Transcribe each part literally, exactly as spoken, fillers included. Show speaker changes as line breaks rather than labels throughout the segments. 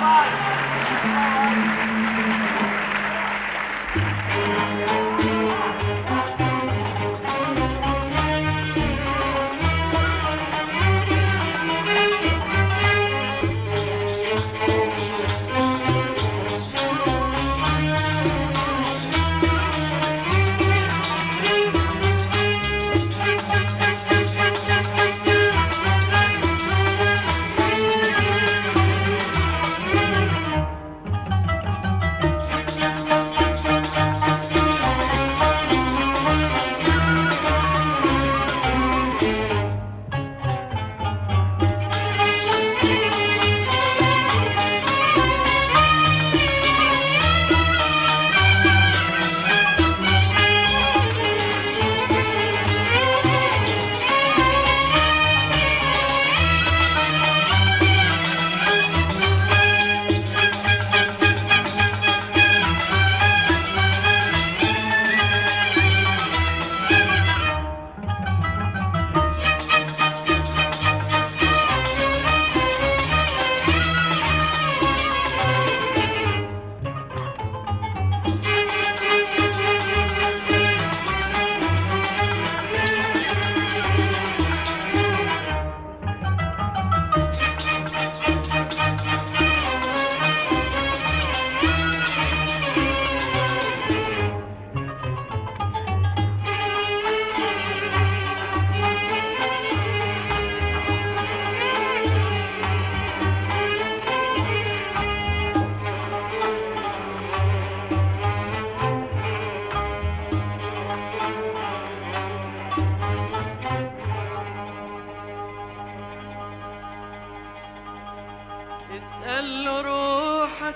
اسأل روحك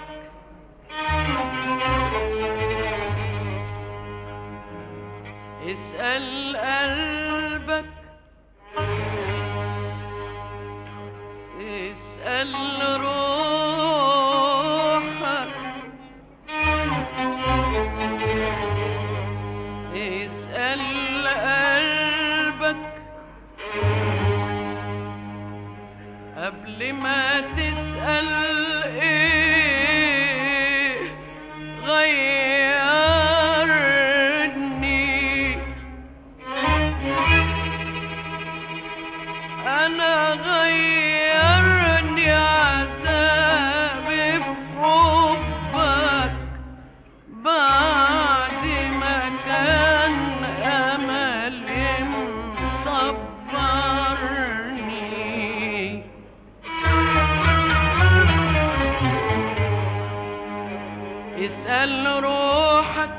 اسأل قلبك اسأل روحك اسأل قلبك قبل ما تسأل ايه غيرني انا غيرني عذابي في حبك بعد ما كان املي مصبرني. اسأل روحك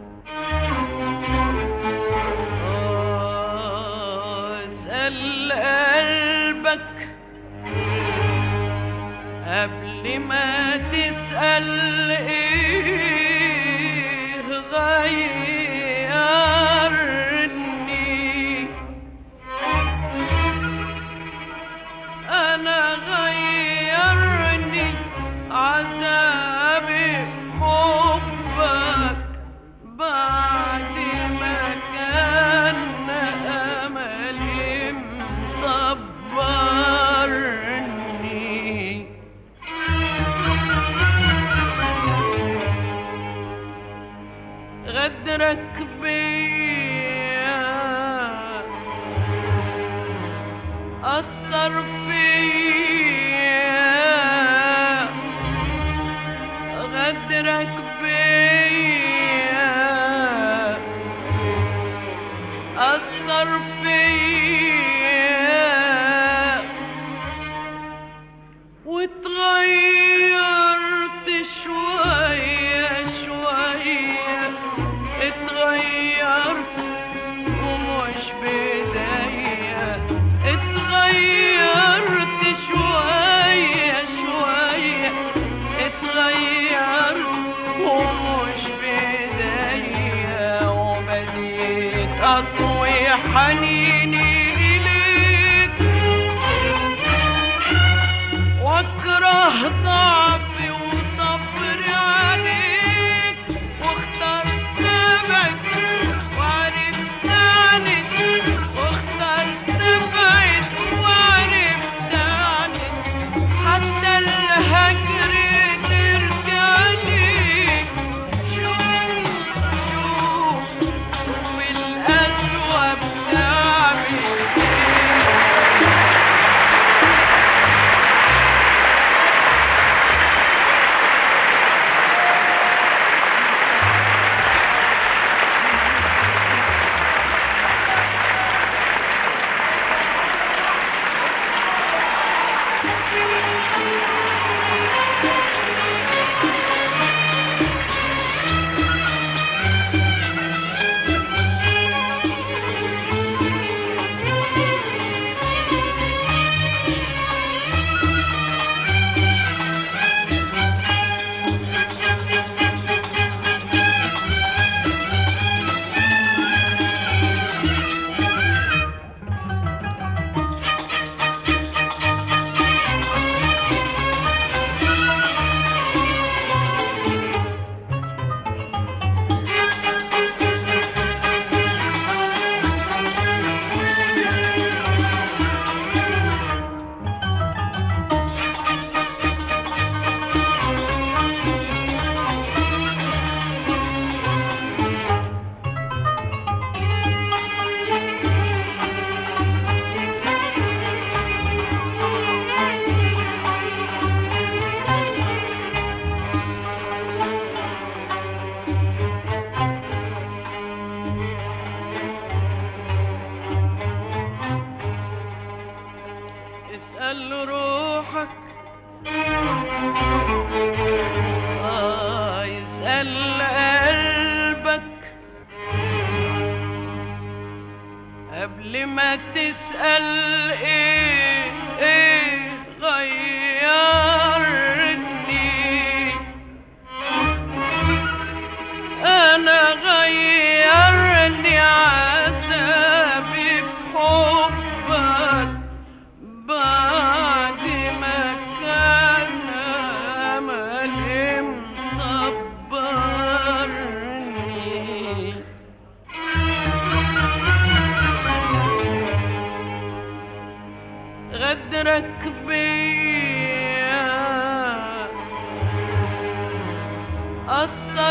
اسأل قلبك قبل ما تسأل ايه غيرني انا غيرني عذابي حبك بعد ما كان أملي مصبرني. غدرك بيا أثر فيا غدرك بيا أثر فيا واتغيرت شوية شوية اتغيرت ومش بداية اتغيرت شوية شوية اتغيرت ومش بداية وبديت أطوي حنيني إليك واكره ضعفي وصبري عليك واخترت ابعد وعرفت عنك واخترت ابعد وعرفت عنك حتى الهجر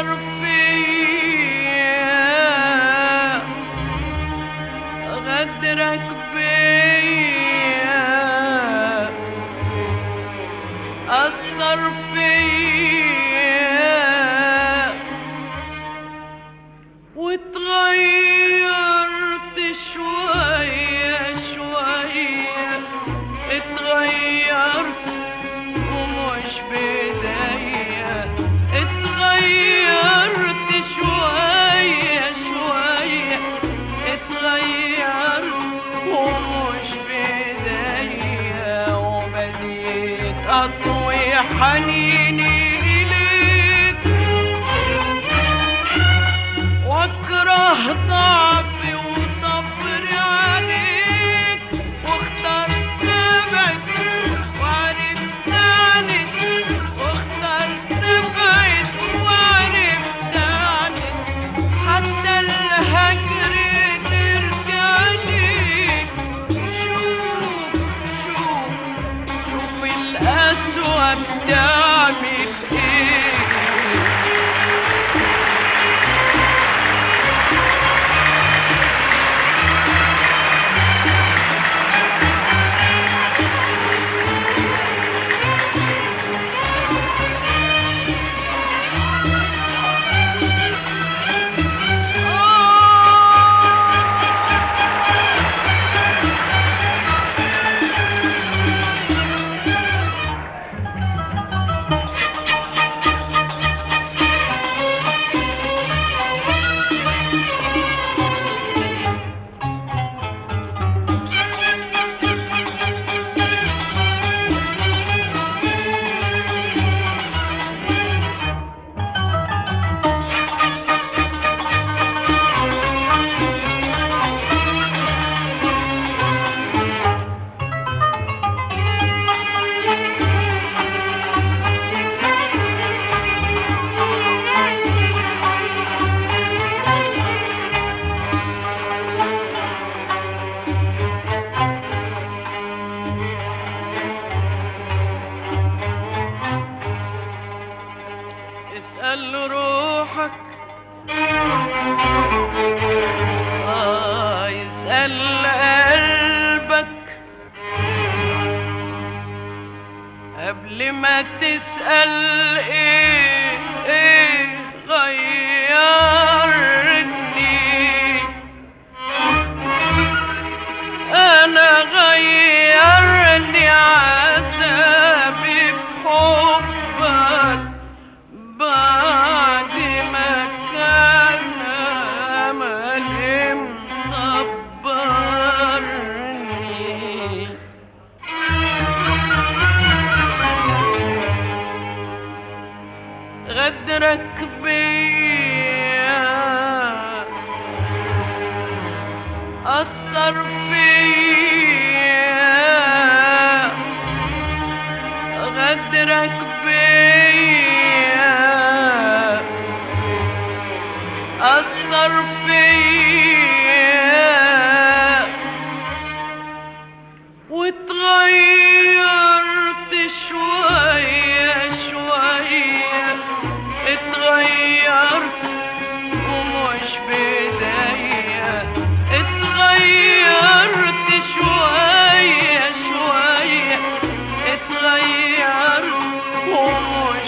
أثر فيا غدرك بيا أثر فيا واتغيرت شوية شوية اتغيرت ومش بداية اتغيرت شوية شوية اتغيرت ومش بداية وبديت أطوي حنيني إليك واكره ضعفي وصبري عليك واخترت ابعد وعرفت عنك واخترت ابعد وعرفت عنك حتى الهجر ترجع ليك شوف شوف شوف القسوة بتعمل ايه اسأل روحك آه يسأل قلبك قبل ما تسأل ايه ايه غيرني انا غيرني عذابي في حبك بعد ما كان أملي مصبرني غدرك بيا أثر فيا غدرك بيا أثر فيا واتغيرت شوية شوية اتغيرت ومش بداية اتغيرت شوية شوية اتغيرت ومش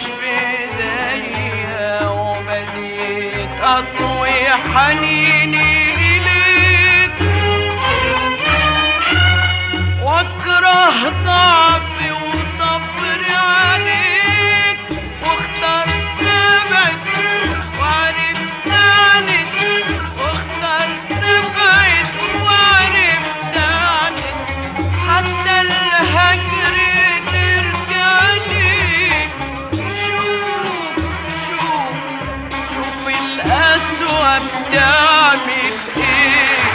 بداية وبديت أطوي حنيني إليك واكره ضعفي وصبري عليك واخترت ابعد وعرفت عنك واخترت ابعد وعرفت عنك حتى الهجر ترجع ليك شوف شوف شوف القسوة بتعمل ايه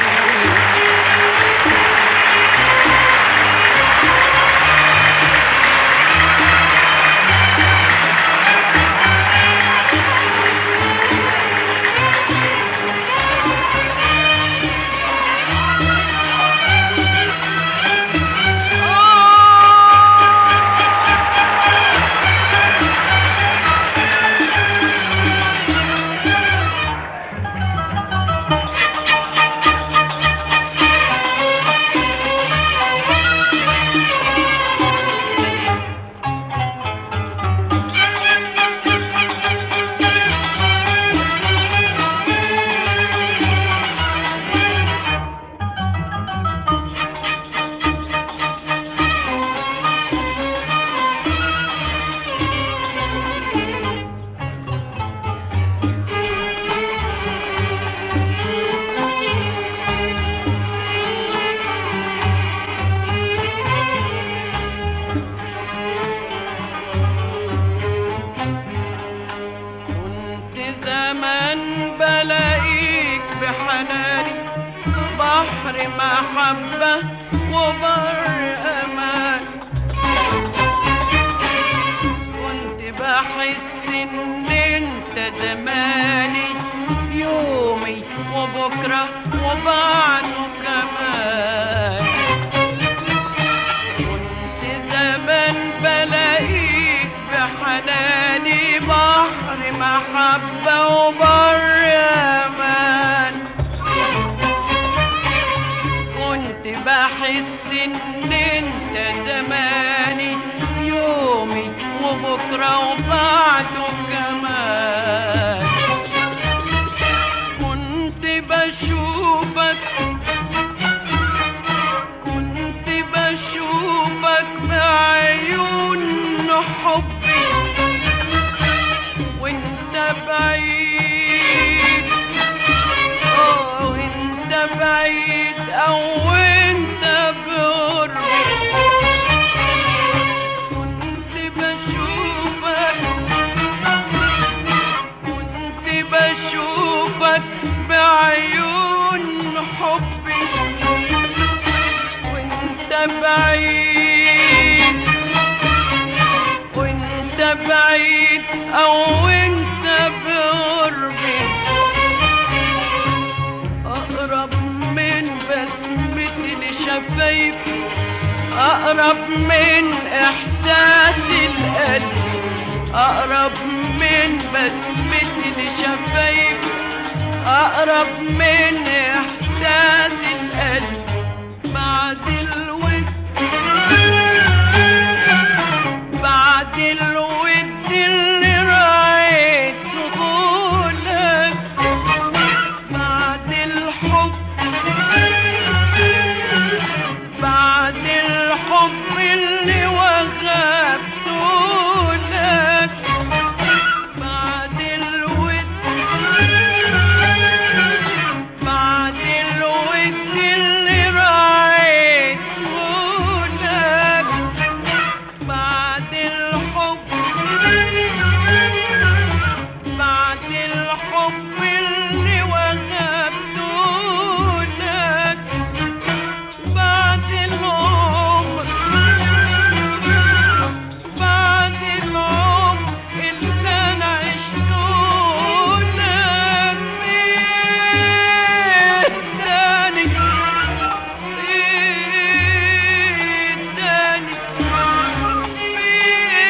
بحر محبة وبر أمان. كنت بحس إن أنت زماني، يومي وبكرة وبعده كمان. كنت زمان بلاقيك بحناني بحر محبة وبر أمان. كنت بحس إن أنت زماني، يومي وبكرة وبعده كمان. كنت بشوفك كنت بشوفك بعيون حبي وانت بعيد، اه وانت بعيد او انت بقربي. كنت بشوفك كنت بشوفك بعيون حبي وانت بعيد وانت بعيد او انت بقربي. اقرب من بسمة لشفايفي، اقرب من احساس القلب، اقرب من بسمة لشفايفي، اقرب من احساس القلب. بعد الود بعد الود اللي رايته لك، بعد الحب بعد الحب اللي وهبته لك، بعد الود بعد الود اللي رايته لك، بعد الحب بعد الحب اللي وهبته لك، بعد العمر بعد العمر اللي انا عشته لك. ايه تاني ايه تاني ايه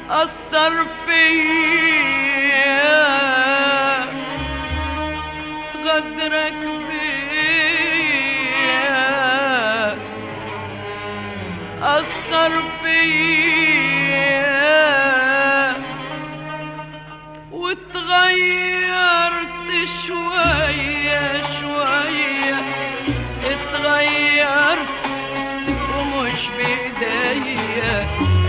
أثر فيا غدرك بيا، أثر فيا واتغيرت شوية شوية، اتغيرت ومش بإيديا،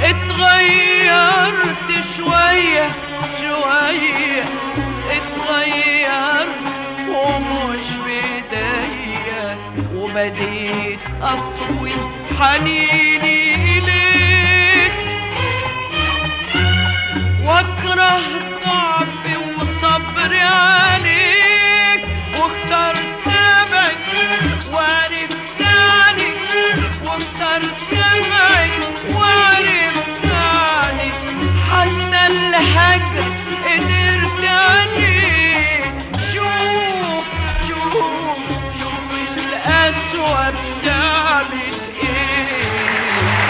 اتغيرت شوية شوية، اتغيرت ومش بإيديا، وبديت أطوي حنيني إليك واكره ضعفي وصبري عليك، واخترت ابعد وعرفت عنك، واخترت ابعد وعرفت عنك، حتى الهجر قدرت عليه. شوف شوف شوف القسوة بتعمل ايه.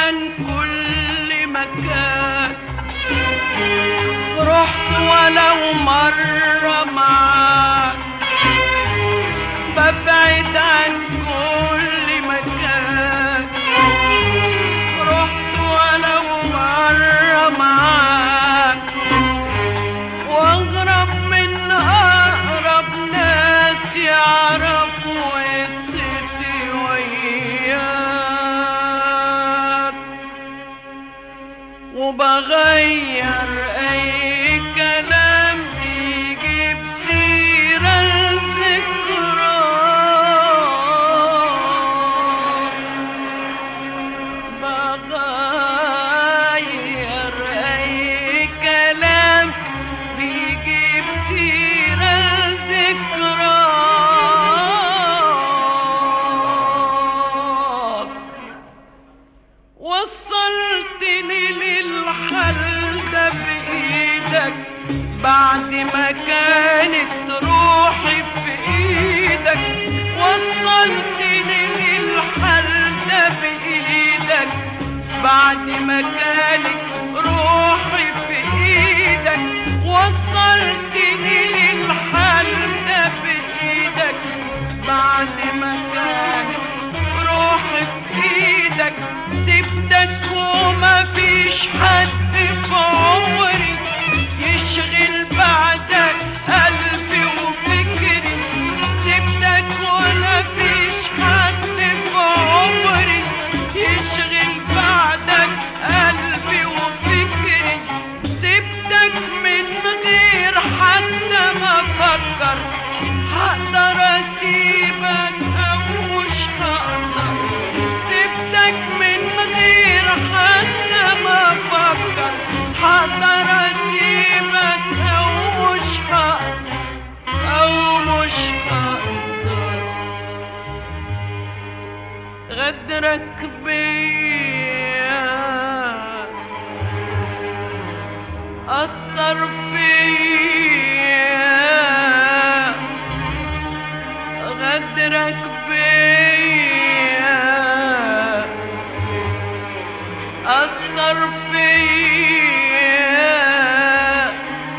عن كل مكان، رحت ولو مرة معاك، ببعد عن كل مكان، رحت ولو مرة معاك، واغرب من اقرب ناس يعرفوا قصتي وياك، وبغير اي كلام يجيب سيرة الذكرى، بغير اي كلام بيجيب سيرة الذكرى. وصلتني للحل ده بإيدك بعد ما كانت روحي في إيدك، وصلتني للحل ده بإيدك بعد ما كانت روحي في إيدك، وصلتني للحل ده بإيدك بعد ما كانت روحي في إيدك، سبتك وما فيش حد في عمري يشغل بعدك قلبي وفكري، سبتك وما فيش حد في عمري يشغل بعدك قلبي وفكري، سبتك من غير حتى ما افكر هقدر اسيبك او مش هقدر، سبتك من غير حتى ما افكر هقدر اسيبك او مش هقدر او مش هقدر. غدرك بيا أثر فيا، غدرك بيا أثر فيا،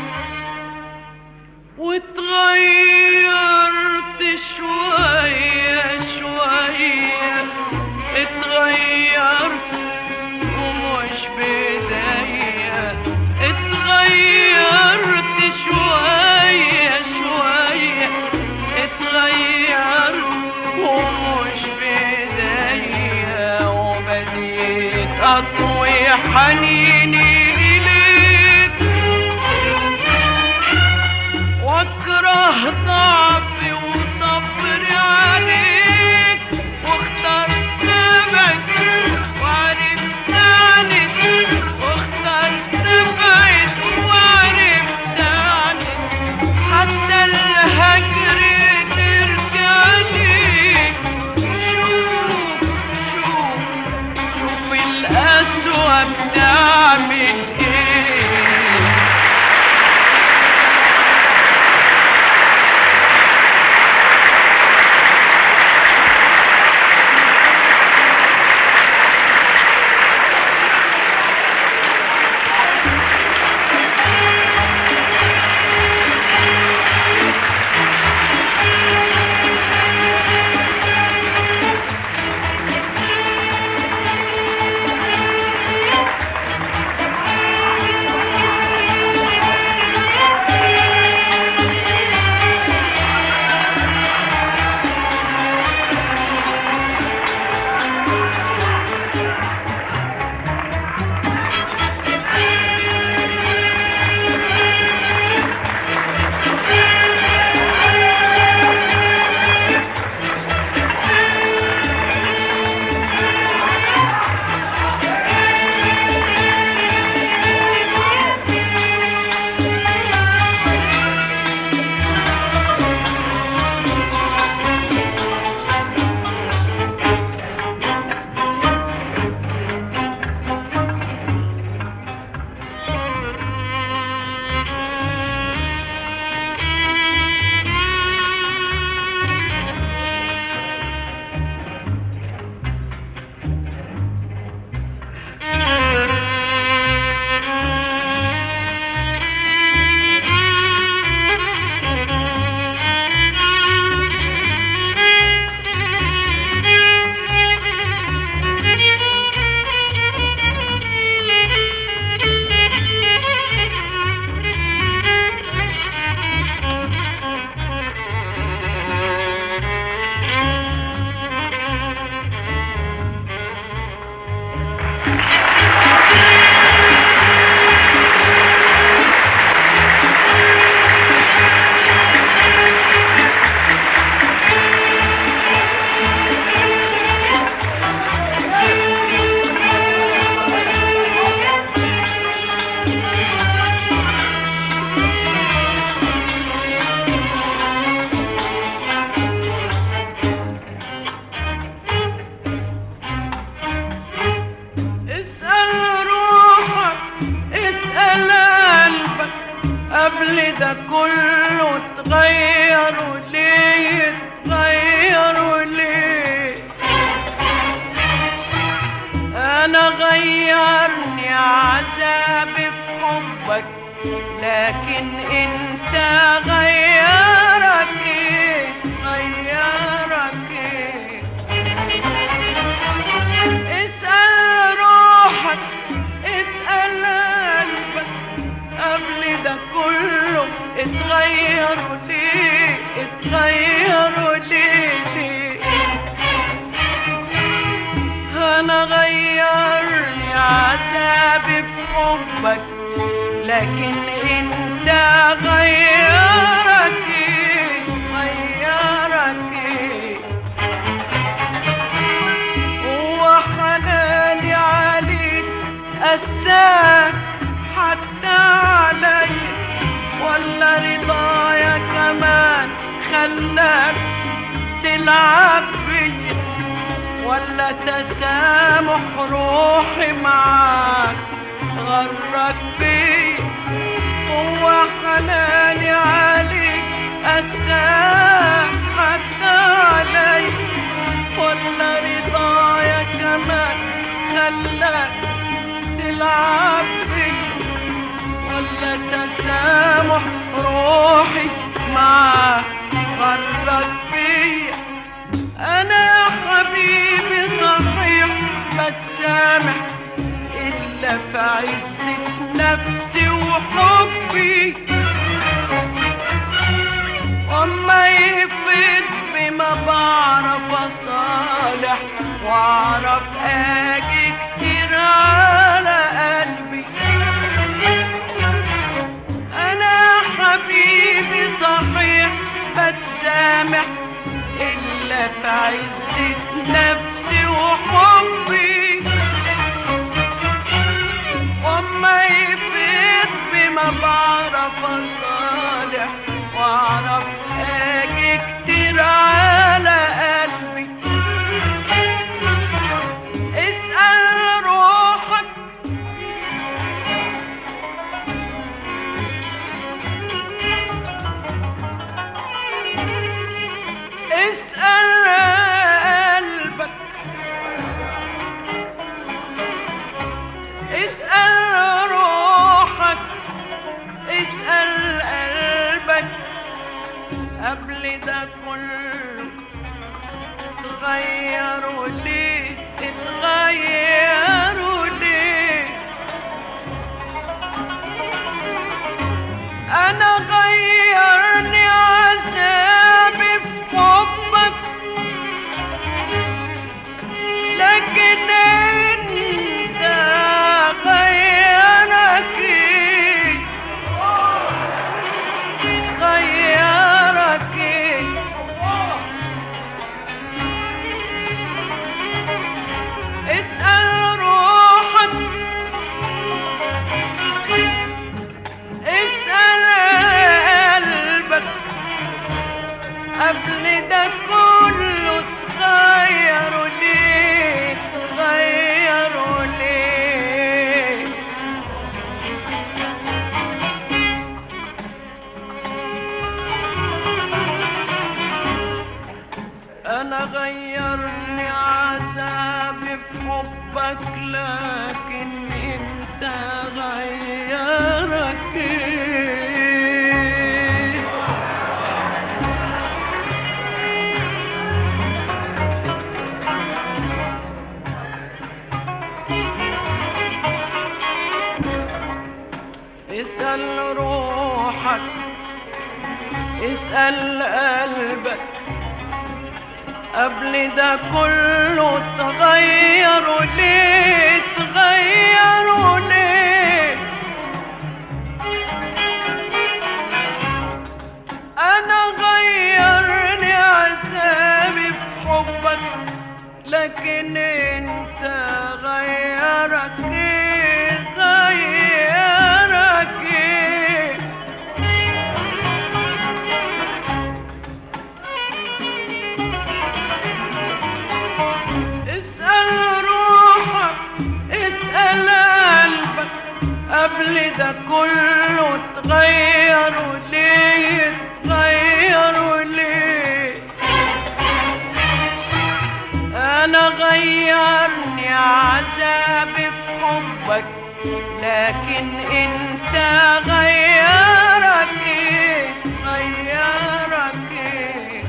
واتغيرت شوية شوية، اتغيرت ومش بداية، اتغيرت شوية شوية، اتغيرت ومش بداية، وبديت أطوي حنيني إليك، واكره ضعفي وصبري عليك، واخترت ابعد وعرفت عنك، واخترت ابعد وعرفت عنك، حتى الهجر ترجع ليك. شوف شوف شوف القسوة بتعمل ايه. ده كله اتغيروا ليه اتغيروا ليه انا غيرني عذابي في حبك لكن انت غيرك ايه غيرك ايه اسأل روحك اسأل قلبك قبل ده كله اتغيروا ليه اتغيروا ليه ليه انا غيرني عذابي في حبك لكن انت غيرك ايه غيرك ايه هو حناني عليك قساك حتى علي ولا رضايا كمان خلاك تلعب بيا ولا تسامح روحي معاك غرك بيا هو حناني عليك قساك حتى علي ولا رضايا كمان خلاك تلعب بيا ولا تسامح روحي معاك غرك بيا انا يا حبيبي صحيح بتسامح الا في عزة نفسي وحبي وما يفيد بما بعرف اصالح واعرف اجي كتير على قلبي انا يا حبيبي صحيح بتسامح إلا في عزة نفسي وحبي وما يفيد بما بعرف أصالح وأعرف أجي كتير على قلبي اسأل روحك اسأل قلبك اسأل روحك اسأل قلبك قبل ده كله اتغيروا ليه اتغيروا ليه انا غيرني عذابي في حبك لكن انت غيرك ايه غيرك ايه اسأل روحك اسأل قلبك قبل ده كله اتغيروا ليه اتغيروا ليه انا غيرني عذابي في حبك لكن انت غيرك ايه اسأل روحك اسأل قلبك قبل ده كله اتغيروا ليه اتغيروا ليه انا غيرني عذابي في حبك لكن انت غيرك ايه غيرك ايه اسأل روحك اسأل قلبك قبل ده كله اتغيروا ليه اتغيروا ليه انا غيرني عذابي في حبك لكن انت غيرك ايه غيرك ايه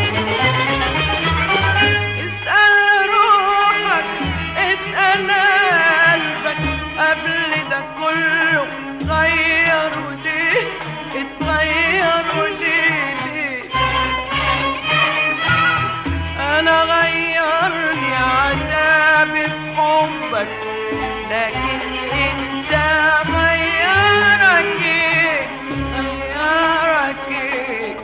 اسأل روحك اسأل قلبك قبل ده كله غيروا ليه اتغيروا ليه ليه انا غيرني عذابي في حبك لكن انت غيرك ايه غيرك ايه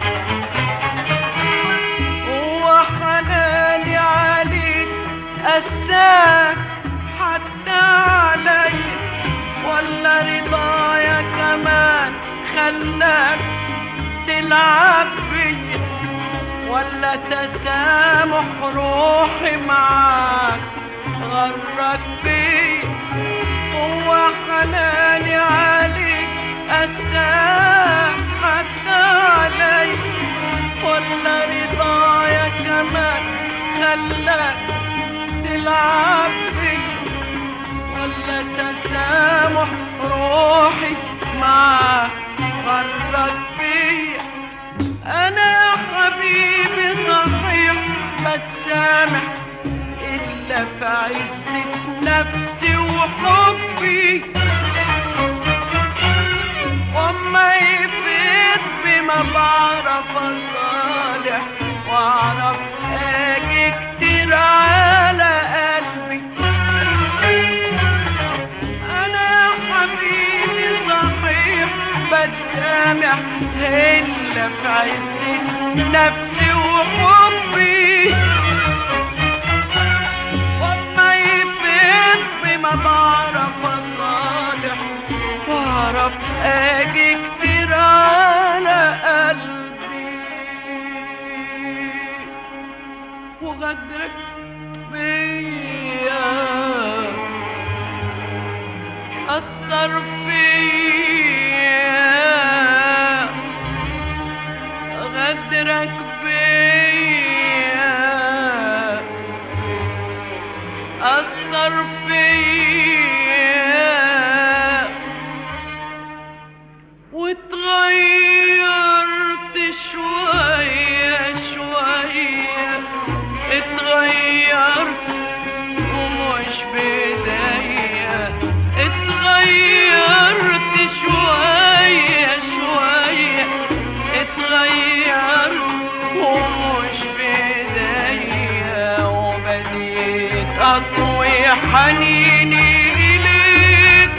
هو حناني عليك قساك حتى علي ولا رضايا كمان خلاك تلعب بيا ولا تسامح روحي معاك غرك بيا هو حناني عليك قساك حتى علي ولا رضايا كمان خلاك تلعب بيا ولا تسامح روحي معاك غرك بيا انا يا حبيبي صحيح بتسامح الا في عزة نفسي وحبي وما يفيد بما بعرف اصالح واعرف اجي كتير على قلبي انا يا حبيبي صحيح بتسامح الا في عزة نفسي وحبي وما يفيد بما بعرف اصالح واعرف اجي كتير على قلبي وغدرك بيا أثر فيا غدرك بيا أثر فيا واتغيرت شوية شوية اتغيرت ومش بداية اتغيرت شوية شوية اتغيرت ومش بداية وبديت أطوي حنيني إليك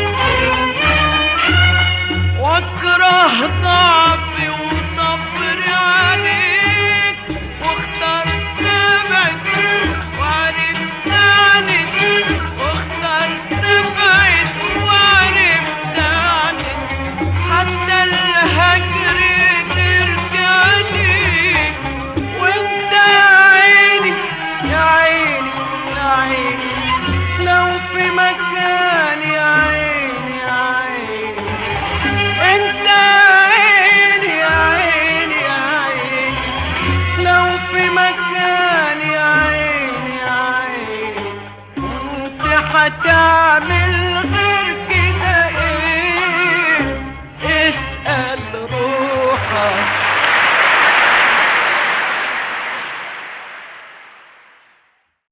واكره ضعفي وصبري عليك واخترت ابعد وعرفت عنك واخترت ابعد وعرفت عنك حتى الهجر ترجع لي وانت يا عيني يا عيني يا عيني لو في مكان يا عيني يا عيني انت عيني يا عيني يا عيني لو في مكان يا عيني يا عيني انت هتعمل